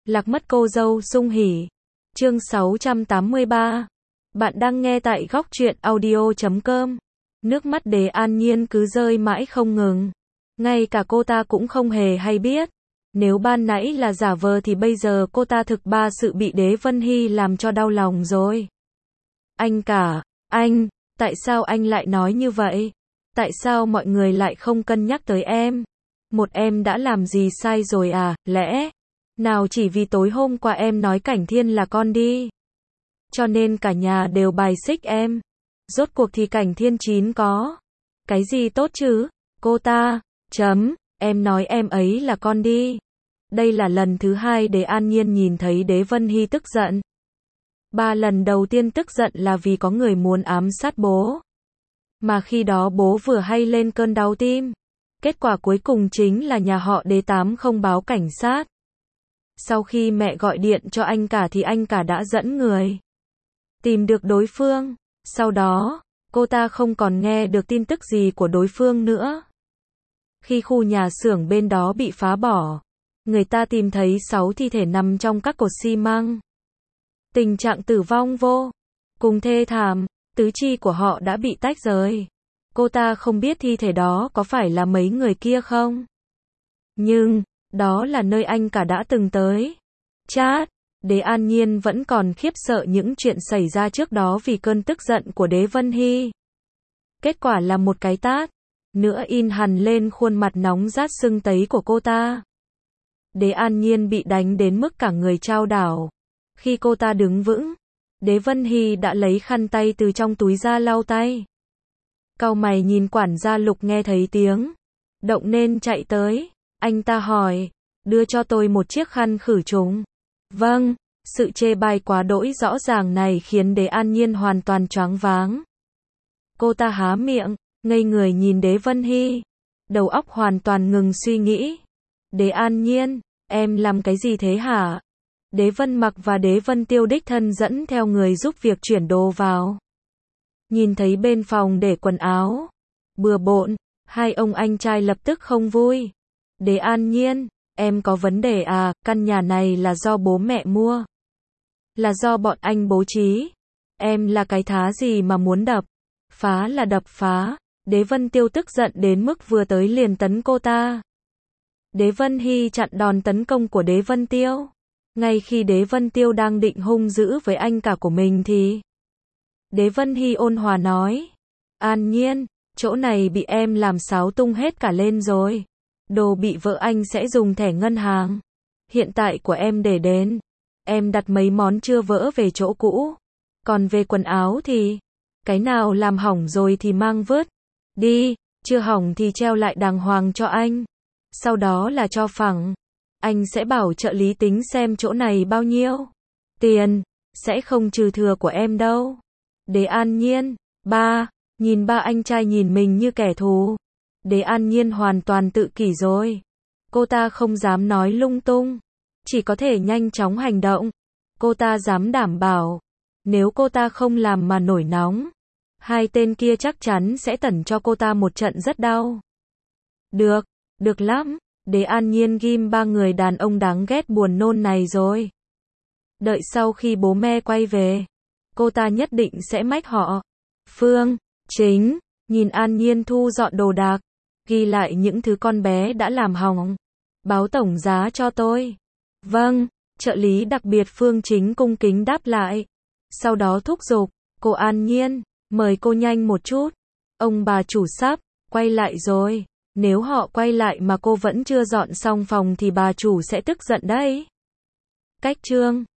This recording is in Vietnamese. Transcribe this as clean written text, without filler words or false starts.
Lạc mất cô dâu sung hỉ. Chương 683. Bạn đang nghe tại góc truyện audio.com. Nước mắt Đế An Nhiên cứ rơi mãi không ngừng. Ngay cả cô ta cũng không hề hay biết. Nếu ban nãy là giả vờ thì bây giờ cô ta thực ba sự bị Đế Vân Hy làm cho đau lòng rồi. Anh, tại sao anh lại nói như vậy? Tại sao mọi người lại không cân nhắc tới em? Một em đã làm gì sai rồi à, lẽ nào chỉ vì tối hôm qua em nói Cảnh Thiên là con đi, cho nên cả nhà đều bài xích em? Rốt cuộc thì Cảnh Thiên Chín có cái gì tốt chứ? Cô ta, em nói em ấy là con đi. Đây là lần thứ hai Đế An Nhiên nhìn thấy Đế Vân Hy tức giận. 3 lần đầu tiên tức giận là vì có người muốn ám sát bố. Mà khi đó bố vừa hay lên cơn đau tim. Kết quả cuối cùng chính là nhà họ Đế Tám không báo cảnh sát. Sau khi mẹ gọi điện cho anh cả thì anh cả đã dẫn người tìm được đối phương. Sau đó, cô ta không còn nghe được tin tức gì của đối phương nữa. Khi khu nhà xưởng bên đó bị phá bỏ, người ta tìm thấy 6 thi thể nằm trong các cột xi măng. Tình trạng tử vong vô cùng thê thảm, tứ chi của họ đã bị tách rời. Cô ta không biết thi thể đó có phải là mấy người kia không? Nhưng, đó là nơi anh cả đã từng tới. Chát, Đế An Nhiên vẫn còn khiếp sợ những chuyện xảy ra trước đó vì cơn tức giận của Đế Vân Hy. Kết quả là một cái tát nữa in hằn lên khuôn mặt nóng rát sưng tấy của cô ta. Đế An Nhiên bị đánh đến mức cả người chao đảo. Khi cô ta đứng vững, Đế Vân Hy đã lấy khăn tay từ trong túi ra lau tay. Cau mày nhìn quản gia Lục nghe thấy tiếng động nên chạy tới. Anh ta hỏi, đưa cho tôi một chiếc khăn khử trùng. Vâng, sự chê bai quá đỗi rõ ràng này khiến Đế An Nhiên hoàn toàn choáng váng. Cô ta há miệng, ngây người nhìn Đế Vân Hy. Đầu óc hoàn toàn ngừng suy nghĩ. Đế An Nhiên, em làm cái gì thế hả? Đế Vân Mặc và Đế Vân Tiêu đích thân dẫn theo người giúp việc chuyển đồ vào. Nhìn thấy bên phòng để quần áo bừa bộn, hai ông anh trai lập tức không vui. Đế An Nhiên, em có vấn đề à? Căn nhà này là do bố mẹ mua, là do bọn anh bố trí. Em là cái thá gì mà muốn đập phá là đập phá? Đế Vân Tiêu tức giận đến mức vừa tới liền tấn cô ta. Đế Vân Hy chặn đòn tấn công của Đế Vân Tiêu. Ngay khi Đế Vân Tiêu đang định hung dữ với anh cả của mình thì Đế Vân Hy ôn hòa nói, An Nhiên, chỗ này bị em làm xáo tung hết cả lên rồi. Đồ bị vợ anh sẽ dùng thẻ ngân hàng hiện tại của em để đến. Em đặt mấy món chưa vỡ về chỗ cũ. Còn về quần áo thì cái nào làm hỏng rồi thì mang vứt đi, chưa hỏng thì treo lại đàng hoàng cho anh. Sau đó là cho phẳng. Anh sẽ bảo trợ lý tính xem chỗ này bao nhiêu tiền, sẽ không trừ thừa của em đâu. Đế An Nhiên, nhìn ba anh trai nhìn mình như kẻ thù. Đế An Nhiên hoàn toàn tự kỷ rồi. Cô ta không dám nói lung tung, chỉ có thể nhanh chóng hành động. Cô ta dám đảm bảo, nếu cô ta không làm mà nổi nóng, hai tên kia chắc chắn sẽ tẩn cho cô ta một trận rất đau. Được lắm. Đế An Nhiên ghim 3 người đàn ông đáng ghét buồn nôn này rồi. Đợi sau khi bố mẹ quay về, cô ta nhất định sẽ mách họ. Phương Chính nhìn An Nhiên thu dọn đồ đạc, ghi lại những thứ con bé đã làm hỏng. Báo tổng giá cho tôi. Vâng, trợ lý đặc biệt Phương Chính cung kính đáp lại. Sau đó thúc giục, cô An Nhiên, mời cô nhanh một chút. Ông bà chủ sắp quay lại rồi. Nếu họ quay lại mà cô vẫn chưa dọn xong phòng thì bà chủ sẽ tức giận đấy. Cách chương